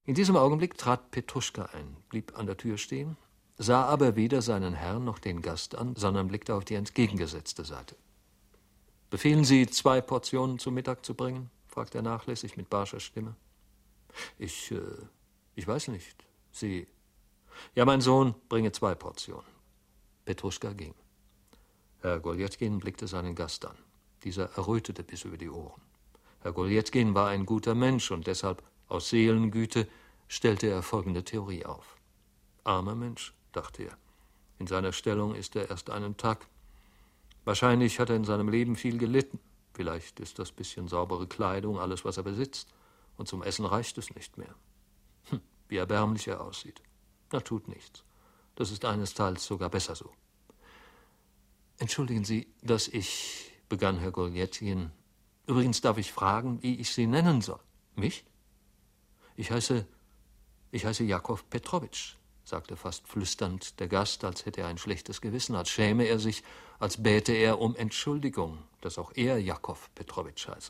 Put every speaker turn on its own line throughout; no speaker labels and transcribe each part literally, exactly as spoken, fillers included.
In diesem Augenblick trat Petruschka ein, blieb an der Tür stehen, sah aber weder seinen Herrn noch den Gast an, sondern blickte auf die entgegengesetzte Seite. »Befehlen Sie, zwei Portionen zu Mittag zu bringen?« fragte er nachlässig mit barscher Stimme. »Ich, äh, ich weiß nicht. Sie...« »Ja, mein Sohn, bringe zwei Portionen.« Petruschka ging. Herr Goljetkin blickte seinen Gast an. Dieser errötete bis über die Ohren. Herr Goljetkin war ein guter Mensch und deshalb, aus Seelengüte, stellte er folgende Theorie auf. »Armer Mensch«, dachte er, »in seiner Stellung ist er erst einen Tag. Wahrscheinlich hat er in seinem Leben viel gelitten. Vielleicht ist das bisschen saubere Kleidung alles, was er besitzt. Und zum Essen reicht es nicht mehr. Hm, wie erbärmlich er aussieht. Na, tut nichts. Das ist einesteils sogar besser so.« »Entschuldigen Sie, dass ich«, begann Herr Goljetkin, »übrigens darf ich fragen, wie ich Sie nennen soll?« »Mich? Ich heiße, ich heiße Jakow Petrowitsch«, sagte fast flüsternd der Gast, als hätte er ein schlechtes Gewissen, als schäme er sich, als bäte er um Entschuldigung, dass auch er Jakow Petrowitsch heiße.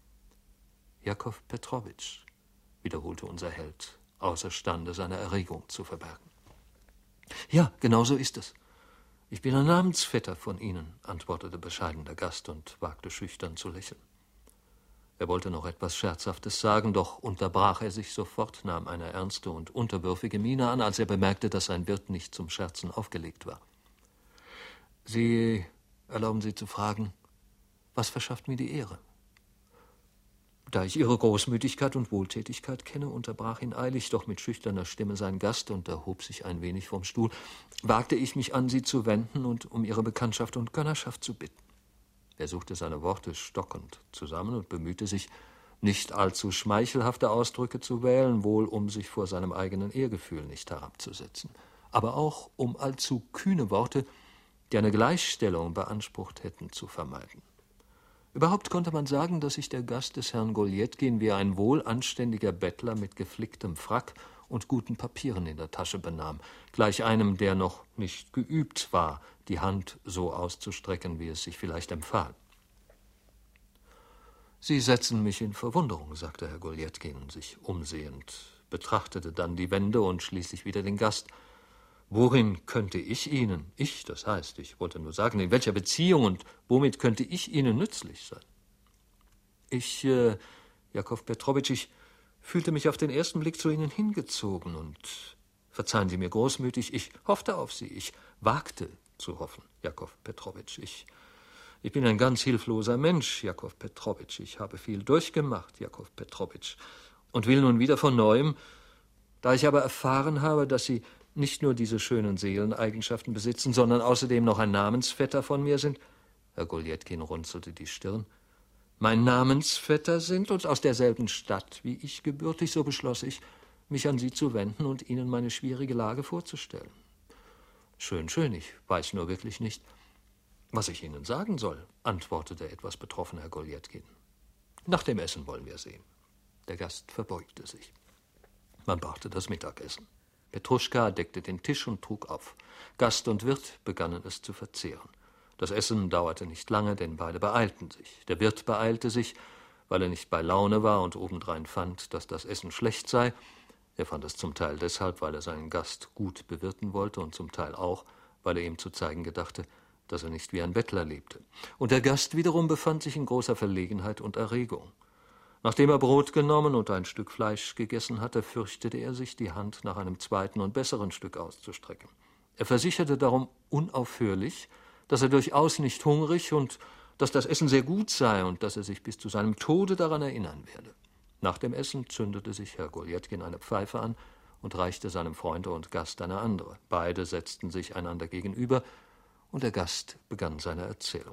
»Jakow Petrowitsch«, wiederholte unser Held, außerstande seine Erregung zu verbergen. »Ja, genau so ist es. Ich bin ein Namensvetter von Ihnen«, antwortete bescheiden der Gast und wagte schüchtern zu lächeln. Er wollte noch etwas Scherzhaftes sagen, doch unterbrach er sich sofort, nahm eine ernste und unterwürfige Miene an, als er bemerkte, dass sein Wirt nicht zum Scherzen aufgelegt war. »Sie, erlauben Sie zu fragen, was verschafft mir die Ehre?« »Da ich Ihre Großmütigkeit und Wohltätigkeit kenne«, unterbrach ihn eilig, doch mit schüchterner Stimme sein Gast und erhob sich ein wenig vom Stuhl, »wagte ich mich an Sie zu wenden und um Ihre Bekanntschaft und Gönnerschaft zu bitten.« Er suchte seine Worte stockend zusammen und bemühte sich, nicht allzu schmeichelhafte Ausdrücke zu wählen, wohl um sich vor seinem eigenen Ehrgefühl nicht herabzusetzen, aber auch um allzu kühne Worte, die eine Gleichstellung beansprucht hätten, zu vermeiden. Überhaupt konnte man sagen, dass sich der Gast des Herrn Goljetkin wie ein wohlanständiger Bettler mit geflicktem Frack und guten Papieren in der Tasche benahm, gleich einem, der noch nicht geübt war, die Hand so auszustrecken, wie es sich vielleicht empfahl. »Sie setzen mich in Verwunderung«, sagte Herr Goljetkin, sich umsehend, betrachtete dann die Wände und schließlich wieder den Gast. »Worin könnte ich Ihnen, ich, das heißt, ich wollte nur sagen, in welcher Beziehung und womit könnte ich Ihnen nützlich sein?« »Ich, äh, Jakow Petrowitsch, ich fühlte mich auf den ersten Blick zu Ihnen hingezogen und, verzeihen Sie mir großmütig, ich hoffte auf Sie, ich wagte zu hoffen, Jakow Petrowitsch. Ich, ich bin ein ganz hilfloser Mensch, Jakow Petrowitsch. Ich habe viel durchgemacht, Jakow Petrowitsch, und will nun wieder von Neuem, da ich aber erfahren habe, dass Sie nicht nur diese schönen Seeleneigenschaften besitzen, sondern außerdem noch ein Namensvetter von mir sind.« Herr Goljetkin runzelte die Stirn. »Mein Namensvetter sind und aus derselben Stadt wie ich gebürtig, so beschloss ich, mich an Sie zu wenden und Ihnen meine schwierige Lage vorzustellen.« »Schön, schön, ich weiß nur wirklich nicht, was ich Ihnen sagen soll«, antwortete etwas betroffen Herr Goljetkin. »Nach dem Essen wollen wir sehen.« Der Gast verbeugte sich. Man brachte das Mittagessen. Petruschka deckte den Tisch und trug auf. Gast und Wirt begannen es zu verzehren. Das Essen dauerte nicht lange, denn beide beeilten sich. Der Wirt beeilte sich, weil er nicht bei Laune war und obendrein fand, dass das Essen schlecht sei. Er fand es zum Teil deshalb, weil er seinen Gast gut bewirten wollte und zum Teil auch, weil er ihm zu zeigen gedachte, dass er nicht wie ein Bettler lebte. Und der Gast wiederum befand sich in großer Verlegenheit und Erregung. Nachdem er Brot genommen und ein Stück Fleisch gegessen hatte, fürchtete er sich, die Hand nach einem zweiten und besseren Stück auszustrecken. Er versicherte darum unaufhörlich, dass er durchaus nicht hungrig und dass das Essen sehr gut sei und dass er sich bis zu seinem Tode daran erinnern werde. Nach dem Essen zündete sich Herr Goljetkin eine Pfeife an und reichte seinem Freunde und Gast eine andere. Beide setzten sich einander gegenüber, und der Gast begann seine Erzählung.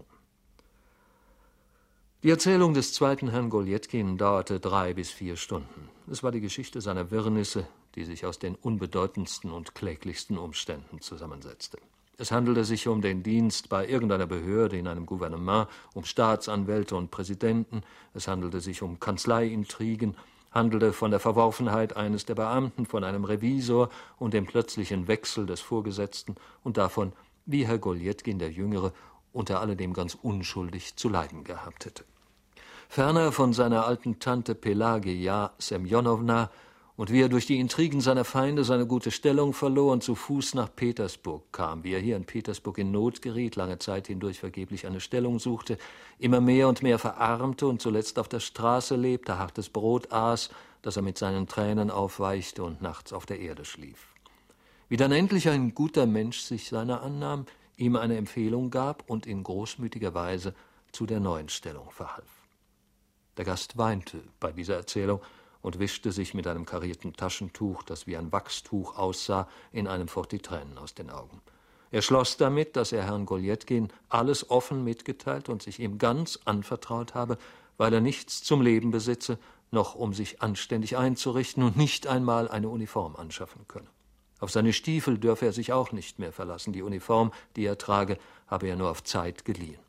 Die Erzählung des zweiten Herrn Goljetkin dauerte drei bis vier Stunden. Es war die Geschichte seiner Wirrnisse, die sich aus den unbedeutendsten und kläglichsten Umständen zusammensetzte. Es handelte sich um den Dienst bei irgendeiner Behörde in einem Gouvernement, um Staatsanwälte und Präsidenten, es handelte sich um Kanzleiintrigen, handelte von der Verworfenheit eines der Beamten, von einem Revisor und dem plötzlichen Wechsel des Vorgesetzten und davon, wie Herr Goljetkin der Jüngere unter alledem ganz unschuldig zu leiden gehabt hätte. Ferner von seiner alten Tante Pelageja Semjonowna und wie er durch die Intrigen seiner Feinde seine gute Stellung verlor und zu Fuß nach Petersburg kam, wie er hier in Petersburg in Not geriet, lange Zeit hindurch vergeblich eine Stellung suchte, immer mehr und mehr verarmte und zuletzt auf der Straße lebte, hartes Brot aß, das er mit seinen Tränen aufweichte und nachts auf der Erde schlief. Wie dann endlich ein guter Mensch sich seiner annahm, ihm eine Empfehlung gab und in großmütiger Weise zu der neuen Stellung verhalf. Der Gast weinte bei dieser Erzählung und wischte sich mit einem karierten Taschentuch, das wie ein Wachstuch aussah, in einem fort die Tränen aus den Augen. Er schloss damit, dass er Herrn Goljatkin alles offen mitgeteilt und sich ihm ganz anvertraut habe, weil er nichts zum Leben besitze, noch um sich anständig einzurichten und nicht einmal eine Uniform anschaffen könne. Auf seine Stiefel dürfe er sich auch nicht mehr verlassen. Die Uniform, die er trage, habe er nur auf Zeit geliehen.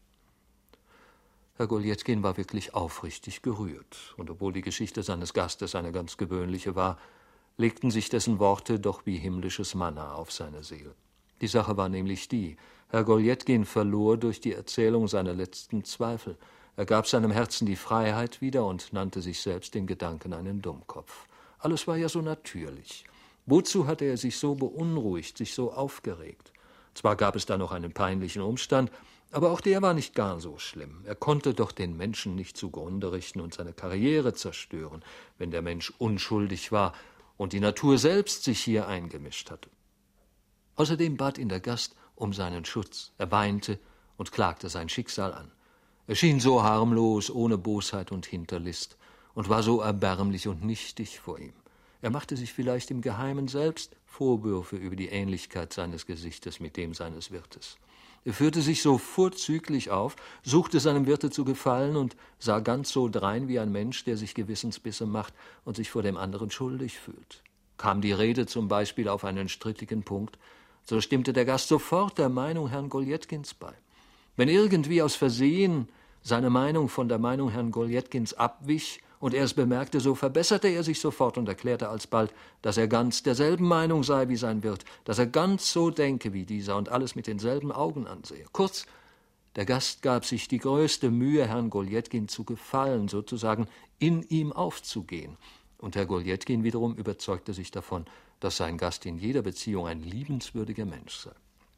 Herr Goljatkin war wirklich aufrichtig gerührt, und obwohl die Geschichte seines Gastes eine ganz gewöhnliche war, legten sich dessen Worte doch wie himmlisches Manna auf seine Seele. Die Sache war nämlich die: Herr Goljatkin verlor durch die Erzählung seine letzten Zweifel. Er gab seinem Herzen die Freiheit wieder und nannte sich selbst den Gedanken einen Dummkopf. Alles war ja so natürlich. Wozu hatte er sich so beunruhigt, sich so aufgeregt? Zwar gab es da noch einen peinlichen Umstand, aber auch der war nicht gar so schlimm. Er konnte doch den Menschen nicht zugrunde richten und seine Karriere zerstören, wenn der Mensch unschuldig war und die Natur selbst sich hier eingemischt hatte. Außerdem bat ihn der Gast um seinen Schutz. Er weinte und klagte sein Schicksal an. Er schien so harmlos, ohne Bosheit und Hinterlist, und war so erbärmlich und nichtig vor ihm. Er machte sich vielleicht im Geheimen selbst Vorwürfe über die Ähnlichkeit seines Gesichtes mit dem seines Wirtes. Er führte sich so vorzüglich auf, suchte seinem Wirte zu gefallen und sah ganz so drein wie ein Mensch, der sich Gewissensbisse macht und sich vor dem anderen schuldig fühlt. Kam die Rede zum Beispiel auf einen strittigen Punkt, so stimmte der Gast sofort der Meinung Herrn Goljatkins bei. Wenn irgendwie aus Versehen seine Meinung von der Meinung Herrn Goljatkins abwich und er es bemerkte, so verbesserte er sich sofort und erklärte alsbald, dass er ganz derselben Meinung sei wie sein Wirt, dass er ganz so denke wie dieser und alles mit denselben Augen ansehe. Kurz, der Gast gab sich die größte Mühe, Herrn Goljatkin zu gefallen, sozusagen in ihm aufzugehen. Und Herr Goljatkin wiederum überzeugte sich davon, dass sein Gast in jeder Beziehung ein liebenswürdiger Mensch sei.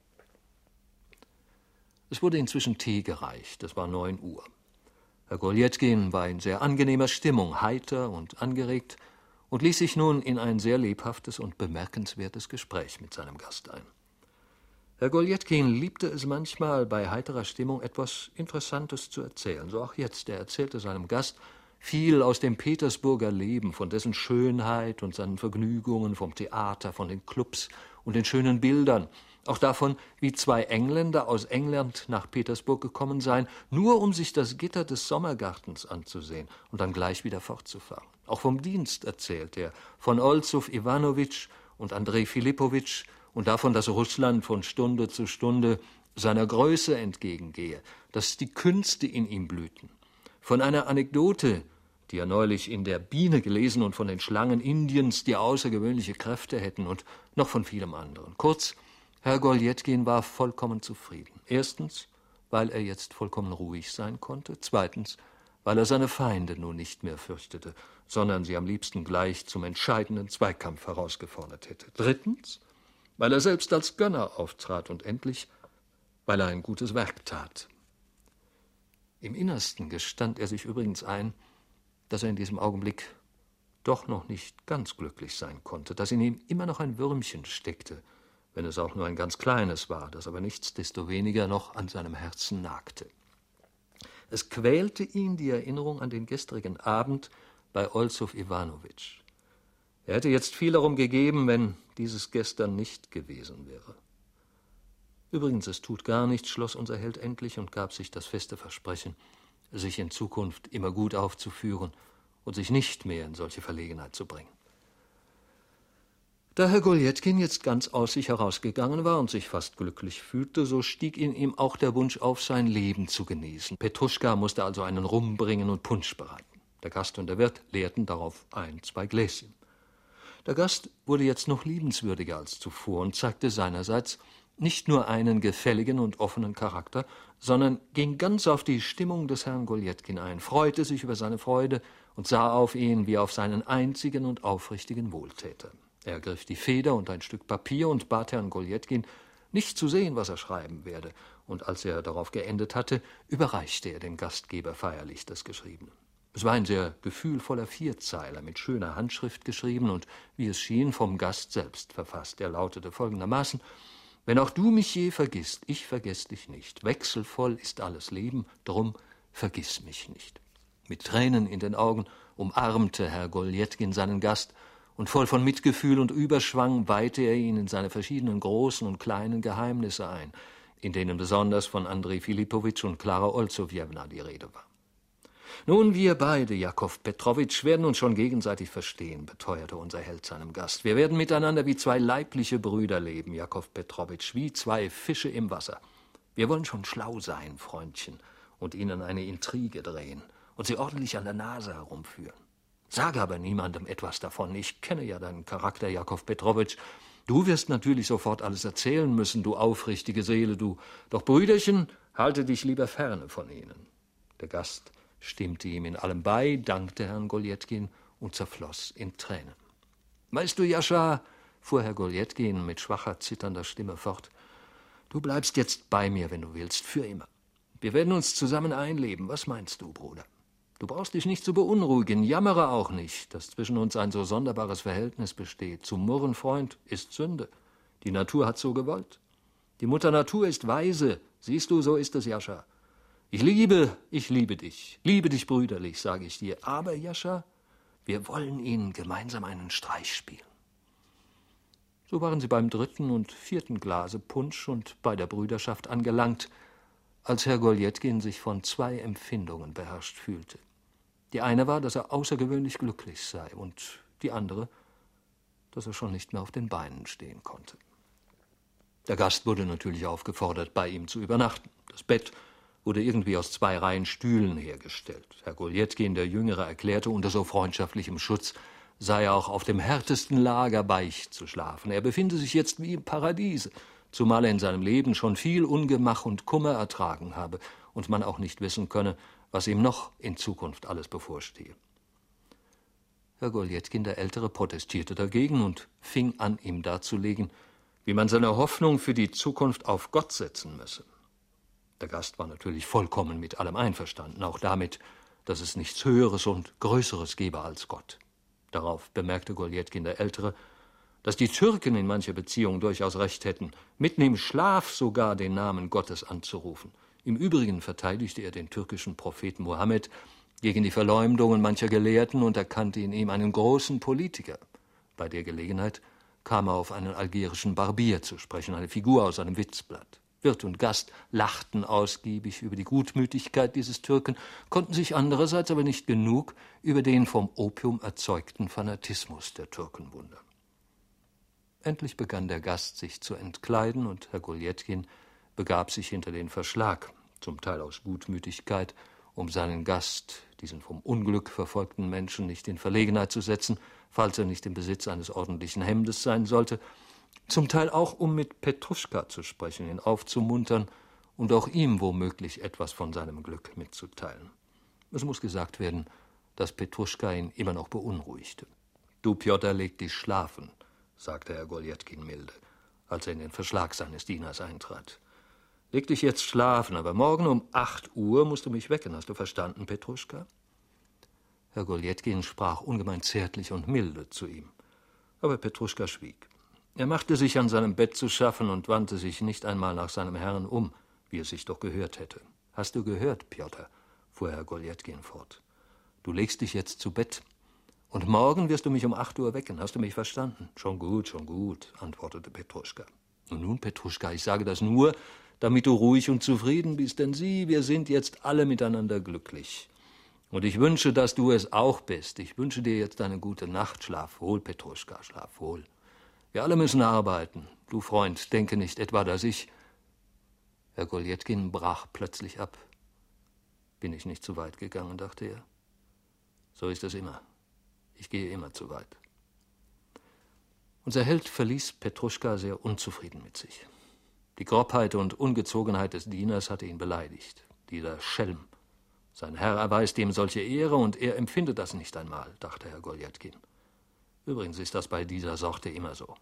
Es wurde inzwischen Tee gereicht, es war neun Uhr. Herr Goljatkin war in sehr angenehmer Stimmung, heiter und angeregt, und ließ sich nun in ein sehr lebhaftes und bemerkenswertes Gespräch mit seinem Gast ein. Herr Goljatkin liebte es manchmal, bei heiterer Stimmung etwas Interessantes zu erzählen. So auch jetzt. Er erzählte seinem Gast viel aus dem Petersburger Leben, von dessen Schönheit und seinen Vergnügungen, vom Theater, von den Clubs und den schönen Bildern. Auch davon, wie zwei Engländer aus England nach Petersburg gekommen seien, nur um sich das Gitter des Sommergartens anzusehen und dann gleich wieder fortzufahren. Auch vom Dienst erzählt er, von Olsow Iwanowitsch und Andrei Philippowitsch und davon, dass Russland von Stunde zu Stunde seiner Größe entgegengehe, dass die Künste in ihm blühten. Von einer Anekdote, die er neulich in der Biene gelesen und von den Schlangen Indiens, die außergewöhnliche Kräfte hätten, und noch von vielem anderen. Kurz, Herr Goljatkin war vollkommen zufrieden. Erstens, weil er jetzt vollkommen ruhig sein konnte. Zweitens, weil er seine Feinde nun nicht mehr fürchtete, sondern sie am liebsten gleich zum entscheidenden Zweikampf herausgefordert hätte. Drittens, weil er selbst als Gönner auftrat. Und endlich, weil er ein gutes Werk tat. Im Innersten gestand er sich übrigens ein, dass er in diesem Augenblick doch noch nicht ganz glücklich sein konnte, dass in ihm immer noch ein Würmchen steckte, wenn es auch nur ein ganz kleines war, das aber nichtsdestoweniger noch an seinem Herzen nagte. Es quälte ihn die Erinnerung an den gestrigen Abend bei Olsow Iwanowitsch. Er hätte jetzt viel darum gegeben, wenn dieses gestern nicht gewesen wäre. Übrigens, es tut gar nichts, schloss unser Held endlich und gab sich das feste Versprechen, sich in Zukunft immer gut aufzuführen und sich nicht mehr in solche Verlegenheit zu bringen. Da Herr Goljatkin jetzt ganz aus sich herausgegangen war und sich fast glücklich fühlte, so stieg in ihm auch der Wunsch auf, sein Leben zu genießen. Petruschka musste also einen Rum bringen und Punsch bereiten. Der Gast und der Wirt leerten darauf ein, zwei Gläschen. Der Gast wurde jetzt noch liebenswürdiger als zuvor und zeigte seinerseits nicht nur einen gefälligen und offenen Charakter, sondern ging ganz auf die Stimmung des Herrn Goljatkin ein, freute sich über seine Freude und sah auf ihn wie auf seinen einzigen und aufrichtigen Wohltäter. Er ergriff die Feder und ein Stück Papier und bat Herrn Goljetkin, nicht zu sehen, was er schreiben werde, und als er darauf geendet hatte, überreichte er dem Gastgeber feierlich das Geschriebene. Es war ein sehr gefühlvoller Vierzeiler, mit schöner Handschrift geschrieben und, wie es schien, vom Gast selbst verfasst. Er lautete folgendermaßen: »Wenn auch du mich je vergisst, ich vergess dich nicht. Wechselvoll ist alles Leben, drum vergiss mich nicht.« Mit Tränen in den Augen umarmte Herr Goljetkin seinen Gast, und voll von Mitgefühl und Überschwang weihte er ihn in seine verschiedenen großen und kleinen Geheimnisse ein, in denen besonders von Andrei Filipowitsch und Klara Olsowjewna die Rede war. »Nun, wir beide, Jakow Petrowitsch, werden uns schon gegenseitig verstehen«, beteuerte unser Held seinem Gast. »Wir werden miteinander wie zwei leibliche Brüder leben, Jakow Petrowitsch, wie zwei Fische im Wasser. Wir wollen schon schlau sein, Freundchen, und ihnen eine Intrige drehen und sie ordentlich an der Nase herumführen. Sage aber niemandem etwas davon. Ich kenne ja deinen Charakter, Jakow Petrowitsch. Du wirst natürlich sofort alles erzählen müssen, du aufrichtige Seele, du. Doch, Brüderchen, halte dich lieber ferne von ihnen.« Der Gast stimmte ihm in allem bei, dankte Herrn Goljetkin und zerfloss in Tränen. »Weißt du, Jascha«, fuhr Herr Goljetkin mit schwacher, zitternder Stimme fort, »du bleibst jetzt bei mir, wenn du willst, für immer. Wir werden uns zusammen einleben. Was meinst du, Bruder? Du brauchst dich nicht zu beunruhigen, jammere auch nicht, dass zwischen uns ein so sonderbares Verhältnis besteht. Zu murren, Freund, ist Sünde. Die Natur hat so gewollt. Die Mutter Natur ist weise. Siehst du, so ist es, Jascha. Ich liebe, ich liebe dich. Liebe dich brüderlich, sage ich dir. Aber, Jascha, wir wollen ihnen gemeinsam einen Streich spielen.« So waren sie beim dritten und vierten Glase Punsch und bei der Brüderschaft angelangt, als Herr Goljetkin sich von zwei Empfindungen beherrscht fühlte. Die eine war, dass er außergewöhnlich glücklich sei, und die andere, dass er schon nicht mehr auf den Beinen stehen konnte. Der Gast wurde natürlich aufgefordert, bei ihm zu übernachten. Das Bett wurde irgendwie aus zwei Reihen Stühlen hergestellt. Herr Goljetkin, der Jüngere, erklärte, unter so freundschaftlichem Schutz sei er auch auf dem härtesten Lager Beicht zu schlafen. Er befinde sich jetzt wie im Paradiese, zumal er in seinem Leben schon viel Ungemach und Kummer ertragen habe und man auch nicht wissen könne, was ihm noch in Zukunft alles bevorstehe. Herr Goljetkin, der Ältere, protestierte dagegen und fing an, ihm darzulegen, wie man seine Hoffnung für die Zukunft auf Gott setzen müsse. Der Gast war natürlich vollkommen mit allem einverstanden, auch damit, dass es nichts Höheres und Größeres gebe als Gott. Darauf bemerkte Goljetkin, der Ältere, dass die Türken in mancher Beziehung durchaus recht hätten, mitten im Schlaf sogar den Namen Gottes anzurufen. Im Übrigen verteidigte er den türkischen Propheten Mohammed gegen die Verleumdungen mancher Gelehrten und erkannte in ihm einen großen Politiker. Bei der Gelegenheit kam er auf einen algerischen Barbier zu sprechen, eine Figur aus einem Witzblatt. Wirt und Gast lachten ausgiebig über die Gutmütigkeit dieses Türken, konnten sich andererseits aber nicht genug über den vom Opium erzeugten Fanatismus der Türken wundern. Endlich begann der Gast sich zu entkleiden, und Herr Goljetkin begab sich hinter den Verschlag, zum Teil aus Gutmütigkeit, um seinen Gast, diesen vom Unglück verfolgten Menschen, nicht in Verlegenheit zu setzen, falls er nicht im Besitz eines ordentlichen Hemdes sein sollte, zum Teil auch, um mit Petruschka zu sprechen, ihn aufzumuntern und auch ihm womöglich etwas von seinem Glück mitzuteilen. Es muss gesagt werden, dass Petruschka ihn immer noch beunruhigte. »Du, Pjotr, leg dich schlafen«, sagte Herr Goljetkin milde, als er in den Verschlag seines Dieners eintrat. »Leg dich jetzt schlafen, aber morgen um acht Uhr musst du mich wecken. Hast du verstanden, Petruschka?« Herr Goljetkin sprach ungemein zärtlich und milde zu ihm. Aber Petruschka schwieg. Er machte sich an seinem Bett zu schaffen und wandte sich nicht einmal nach seinem Herrn um, wie es sich doch gehört hätte. »Hast du gehört, Pjotr?« fuhr Herr Goljetkin fort. »Du legst dich jetzt zu Bett. Und morgen wirst du mich um acht Uhr wecken. Hast du mich verstanden?« »Schon gut, schon gut«, antwortete Petruschka. »Und nun, Petruschka, ich sage das nur, damit du ruhig und zufrieden bist, denn sieh, wir sind jetzt alle miteinander glücklich. Und ich wünsche, dass du es auch bist. Ich wünsche dir jetzt eine gute Nacht. Schlaf wohl, Petruschka, schlaf wohl. Wir alle müssen arbeiten. Du, Freund, denke nicht etwa, dass ich...« Herr Goljetkin brach plötzlich ab. »Bin ich nicht zu weit gegangen?« dachte er. »So ist es immer. Ich gehe immer zu weit.« Unser Held verließ Petruschka sehr unzufrieden mit sich. Die Grobheit und Ungezogenheit des Dieners hatte ihn beleidigt. Dieser Schelm Sein Herr erweist ihm solche Ehre, und er empfindet das nicht einmal, dachte Herr Goljatkin. Übrigens ist das bei dieser Sorte immer so.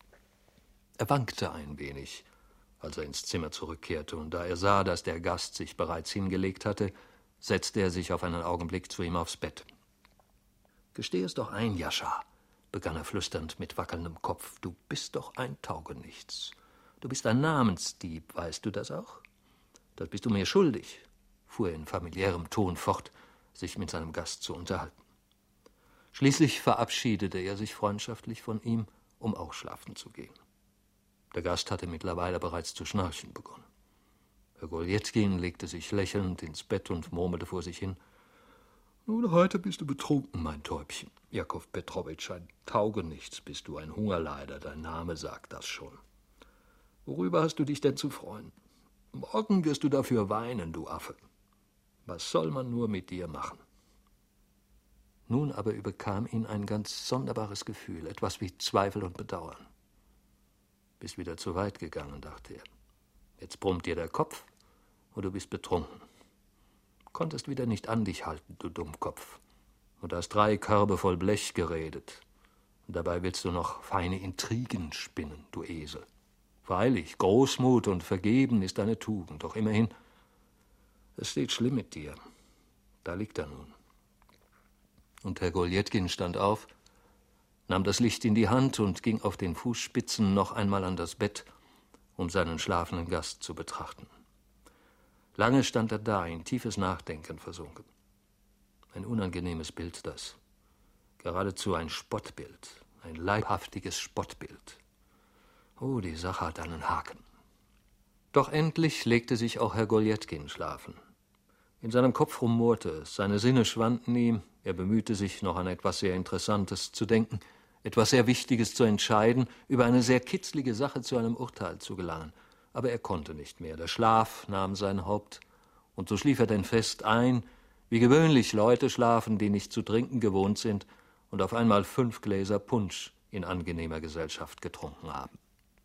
Er wankte ein wenig, als er ins Zimmer zurückkehrte, und da er sah, dass der Gast sich bereits hingelegt hatte, setzte er sich auf einen Augenblick zu ihm aufs Bett. »Gesteh es doch ein, Jascha«, begann er flüsternd mit wackelndem Kopf, »du bist doch ein Taugenichts. Du bist ein Namensdieb, weißt du das auch? Das bist du mir schuldig«, fuhr er in familiärem Ton fort, sich mit seinem Gast zu unterhalten. Schließlich verabschiedete er sich freundschaftlich von ihm, um auch schlafen zu gehen. Der Gast hatte mittlerweile bereits zu schnarchen begonnen. Herr Goljatkin legte sich lächelnd ins Bett und murmelte vor sich hin: »Nun, heute bist du betrunken, mein Täubchen. Jakow Petrowitsch, ein Taugenichts bist du, ein Hungerleider, dein Name sagt das schon. Worüber hast du dich denn zu freuen? Morgen wirst du dafür weinen, du Affe. Was soll man nur mit dir machen?« Nun aber überkam ihn ein ganz sonderbares Gefühl, etwas wie Zweifel und Bedauern. »Bist wieder zu weit gegangen«, dachte er. »Jetzt brummt dir der Kopf und du bist betrunken. Konntest wieder nicht an dich halten, du Dummkopf, und hast drei Körbe voll Blech geredet. Und dabei willst du noch feine Intrigen spinnen, du Esel. Freilich, Großmut und Vergeben ist eine Tugend, doch immerhin, es steht schlimm mit dir. Da liegt er nun.« Und Herr Goljatkin stand auf, nahm das Licht in die Hand und ging auf den Fußspitzen noch einmal an das Bett, um seinen schlafenden Gast zu betrachten. Lange stand er da, in tiefes Nachdenken versunken. Ein unangenehmes Bild, das. Geradezu ein Spottbild, ein leibhaftiges Spottbild. Oh, die Sache hat einen Haken. Doch endlich legte sich auch Herr Goljatkin schlafen. In seinem Kopf rumorte es, seine Sinne schwanden ihm, er bemühte sich, noch an etwas sehr Interessantes zu denken, etwas sehr Wichtiges zu entscheiden, über eine sehr kitzlige Sache zu einem Urteil zu gelangen. Aber er konnte nicht mehr. Der Schlaf nahm sein Haupt, und so schlief er denn fest ein, wie gewöhnlich Leute schlafen, die nicht zu trinken gewohnt sind und auf einmal fünf Gläser Punsch in angenehmer Gesellschaft getrunken haben.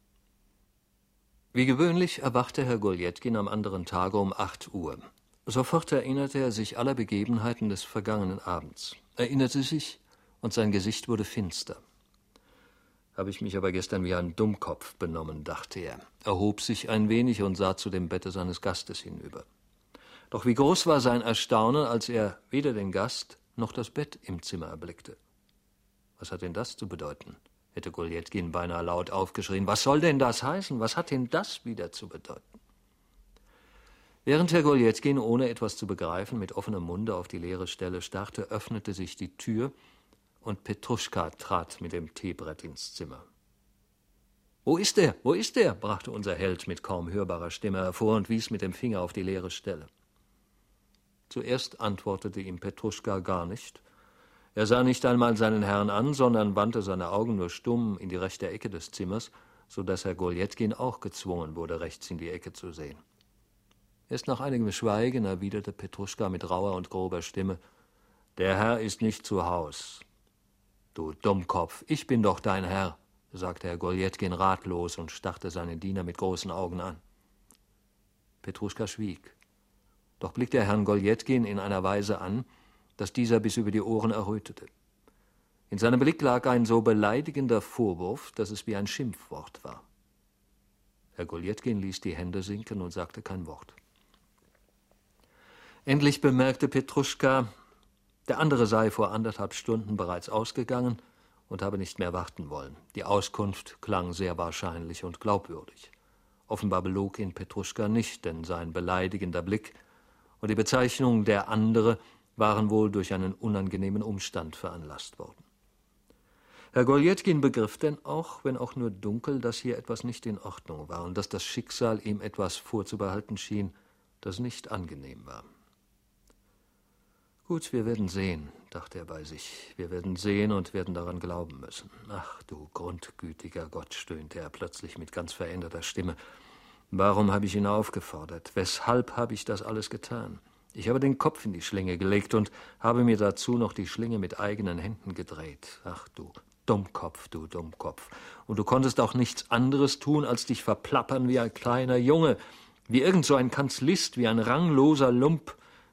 Wie gewöhnlich erwachte Herr Goljatkin am anderen Tage um acht Uhr. Sofort erinnerte er sich aller Begebenheiten des vergangenen Abends, erinnerte sich, und sein Gesicht wurde finster. »Habe ich mich aber gestern wie ein Dummkopf benommen«, dachte er, erhob sich ein wenig und sah zu dem Bette seines Gastes hinüber. Doch wie groß war sein Erstaunen, als er weder den Gast noch das Bett im Zimmer erblickte. Was hat denn das zu bedeuten? Hätte Goljatkin beinahe laut aufgeschrien. Was soll denn das heißen? Was hat denn das wieder zu bedeuten? Während Herr Goljatkin, ohne etwas zu begreifen, mit offenem Munde auf die leere Stelle starrte, öffnete sich die Tür, und Petruschka trat mit dem Teebrett ins Zimmer. »Wo ist er? Wo ist er?« brachte unser Held mit kaum hörbarer Stimme hervor und wies mit dem Finger auf die leere Stelle. Zuerst antwortete ihm Petruschka gar nicht. Er sah nicht einmal seinen Herrn an, sondern wandte seine Augen nur stumm in die rechte Ecke des Zimmers, so dass Herr Goljatkin auch gezwungen wurde, rechts in die Ecke zu sehen. Erst nach einigem Schweigen erwiderte Petruschka mit rauer und grober Stimme: »Der Herr ist nicht zu Haus.« »Du Dummkopf, ich bin doch dein Herr«, sagte Herr Goljatkin ratlos und starrte seinen Diener mit großen Augen an. Petruschka schwieg, doch blickte er Herrn Goljatkin in einer Weise an, dass dieser bis über die Ohren errötete. In seinem Blick lag ein so beleidigender Vorwurf, dass es wie ein Schimpfwort war. Herr Goljatkin ließ die Hände sinken und sagte kein Wort. Endlich bemerkte Petruschka, der andere sei vor anderthalb Stunden bereits ausgegangen und habe nicht mehr warten wollen. Die Auskunft klang sehr wahrscheinlich und glaubwürdig. Offenbar belog ihn Petruschka nicht, denn sein beleidigender Blick und die Bezeichnung der andere waren wohl durch einen unangenehmen Umstand veranlasst worden. Herr Goljatkin begriff denn auch, wenn auch nur dunkel, dass hier etwas nicht in Ordnung war und dass das Schicksal ihm etwas vorzubehalten schien, das nicht angenehm war. »Gut, wir werden sehen«, dachte er bei sich. »Wir werden sehen und werden daran glauben müssen. Ach, du grundgütiger Gott«, stöhnte er plötzlich mit ganz veränderter Stimme. »Warum habe ich ihn aufgefordert? Weshalb habe ich das alles getan? Ich habe den Kopf in die Schlinge gelegt und habe mir dazu noch die Schlinge mit eigenen Händen gedreht. Ach, du Dummkopf, du Dummkopf. Und du konntest auch nichts anderes tun, als dich verplappern wie ein kleiner Junge, wie irgend so ein Kanzlist, wie ein rangloser Lump,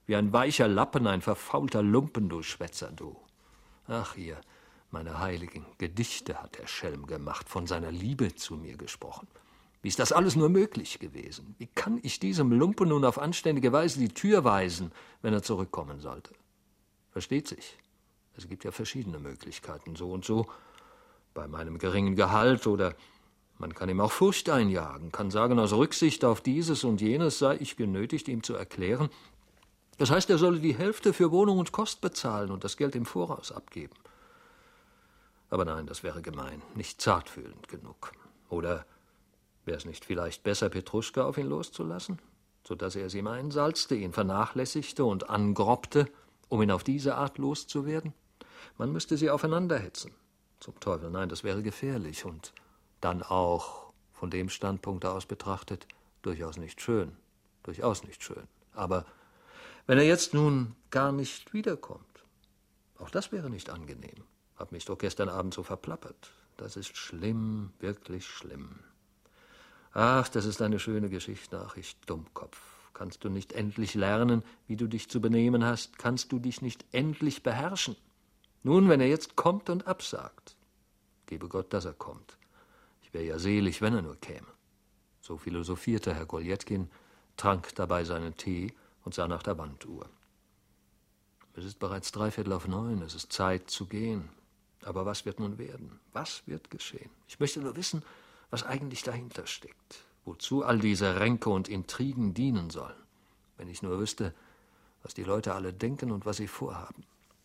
Wie ein weicher Lappen, ein verfaulter Lumpen, du Schwätzer, du. Ach, ihr, meine heiligen Gedichte hat der Schelm gemacht, von seiner Liebe zu mir gesprochen. Wie ist das alles nur möglich gewesen? Wie kann ich diesem Lumpen nun auf anständige Weise die Tür weisen, wenn er zurückkommen sollte? Versteht sich. Es gibt ja verschiedene Möglichkeiten, so und so. Bei meinem geringen Gehalt oder man kann ihm auch Furcht einjagen, kann sagen, aus Rücksicht auf dieses und jenes sei ich genötigt, ihm zu erklären. Das heißt, er solle die Hälfte für Wohnung und Kost bezahlen und das Geld im Voraus abgeben. Aber nein, das wäre gemein, nicht zartfühlend genug. Oder wäre es nicht vielleicht besser, Petruschka auf ihn loszulassen, sodass er es ihm einsalzte, ihn vernachlässigte und angrobbte, um ihn auf diese Art loszuwerden? Man müsste sie aufeinander hetzen. Zum Teufel, nein, das wäre gefährlich und dann auch, von dem Standpunkt aus betrachtet, durchaus nicht schön. Durchaus nicht schön. Aber wenn er jetzt nun gar nicht wiederkommt, auch das wäre nicht angenehm. Hab mich doch gestern Abend so verplappert. Das ist schlimm, wirklich schlimm. Ach, das ist eine schöne Geschichte, ach, ich Dummkopf. Kannst du nicht endlich lernen, wie du dich zu benehmen hast? Kannst du dich nicht endlich beherrschen? Nun, wenn er jetzt kommt und absagt, gebe Gott, dass er kommt. Ich wäre ja selig, wenn er nur käme. So philosophierte Herr Goljetkin, trank dabei seinen Tee und sah nach der Wanduhr. Es ist bereits dreiviertel auf neun, es ist Zeit zu gehen. Aber was wird nun werden? Was wird geschehen? Ich möchte nur wissen, was eigentlich dahinter steckt, wozu all diese Ränke und Intrigen dienen sollen. Wenn ich nur wüsste, was die Leute alle denken und was sie vorhaben.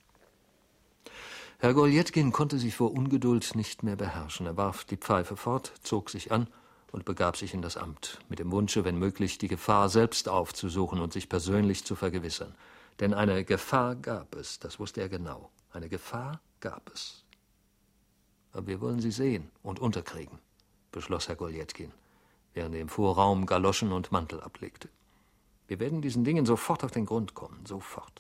Herr Goljetkin konnte sich vor Ungeduld nicht mehr beherrschen. Er warf die Pfeife fort, zog sich an und begab sich in das Amt, mit dem Wunsche, wenn möglich, die Gefahr selbst aufzusuchen und sich persönlich zu vergewissern. Denn eine Gefahr gab es, das wusste er genau. Eine Gefahr gab es. Aber wir wollen sie sehen und unterkriegen, beschloss Herr Goljetkin, während er im Vorraum Galoschen und Mantel ablegte. Wir werden diesen Dingen sofort auf den Grund kommen, sofort.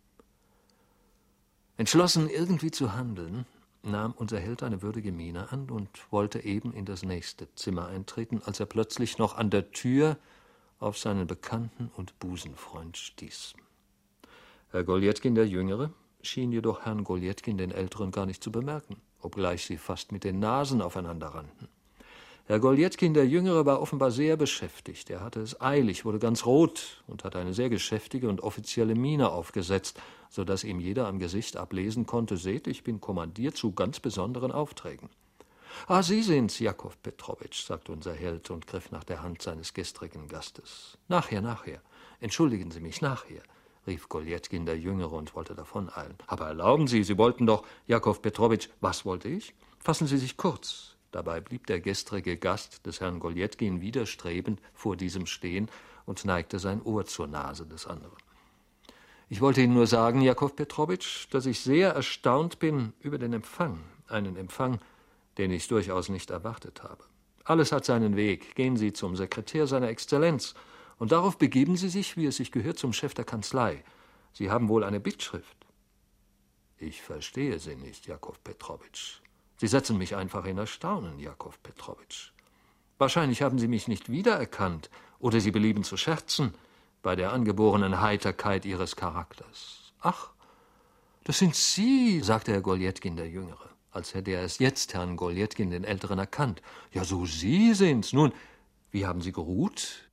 Entschlossen, irgendwie zu handeln, nahm unser Held eine würdige Miene an und wollte eben in das nächste Zimmer eintreten, als er plötzlich noch an der Tür auf seinen Bekannten und Busenfreund stieß. Herr Goljetkin, der Jüngere, schien jedoch Herrn Goljetkin, den Älteren, gar nicht zu bemerken, obgleich sie fast mit den Nasen aufeinander rannten. Herr Goljetkin, der Jüngere, war offenbar sehr beschäftigt. Er hatte es eilig, wurde ganz rot und hatte eine sehr geschäftige und offizielle Miene aufgesetzt, so dass ihm jeder am Gesicht ablesen konnte, seht, ich bin kommandiert zu ganz besonderen Aufträgen. »Ah, Sie sind's, Jakow Petrowitsch«, sagte unser Held und griff nach der Hand seines gestrigen Gastes. »Nachher, nachher. Entschuldigen Sie mich, nachher«, rief Goljetkin, der Jüngere, und wollte davoneilen. »Aber erlauben Sie, Sie wollten doch, Jakow Petrowitsch.« »Was wollte ich? Fassen Sie sich kurz.« Dabei blieb der gestrige Gast des Herrn Goljetkin widerstrebend vor diesem stehen und neigte sein Ohr zur Nase des anderen. »Ich wollte Ihnen nur sagen, Jakow Petrowitsch, dass ich sehr erstaunt bin über den Empfang, einen Empfang, den ich durchaus nicht erwartet habe. Alles hat seinen Weg. Gehen Sie zum Sekretär seiner Exzellenz und darauf begeben Sie sich, wie es sich gehört, zum Chef der Kanzlei. Sie haben wohl eine Bittschrift.« »Ich verstehe Sie nicht, Jakow Petrowitsch. Sie setzen mich einfach in Erstaunen, Jakow Petrowitsch. Wahrscheinlich haben Sie mich nicht wiedererkannt oder Sie belieben zu scherzen bei der angeborenen Heiterkeit Ihres Charakters. »Ach, das sind Sie«, sagte Herr Goljetkin, der Jüngere, als hätte er es jetzt Herrn Goljetkin, den Älteren, erkannt. »Ja, so Sie sind's. Nun, wie haben Sie geruht?